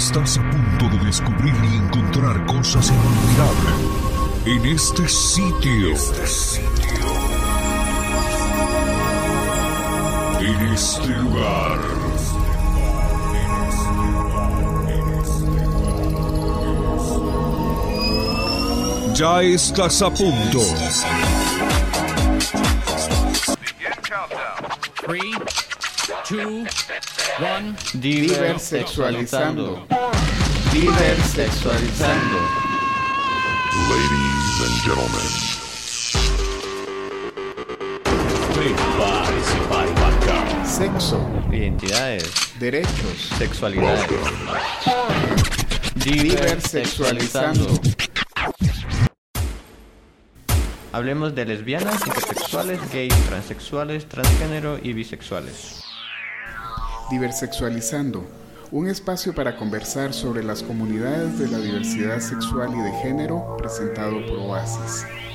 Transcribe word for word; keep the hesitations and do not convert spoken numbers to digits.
Estás a punto de descubrir y encontrar cosas inolvidables en este sitio. Este sitio. En este lugar. Ya estás a punto. Three, two, one. Diversexualizando. Diversexualizando. Ladies and gentlemen. Big bodies y body backup. Sexo. Identidades, Derechos. sexualidades. Diversexualizando. Hablemos de lesbianas, intersexuales, gays, transexuales, transgénero y bisexuales. Diversexualizando. Un espacio para conversar sobre las comunidades de la diversidad sexual y de género, presentado por Oasis.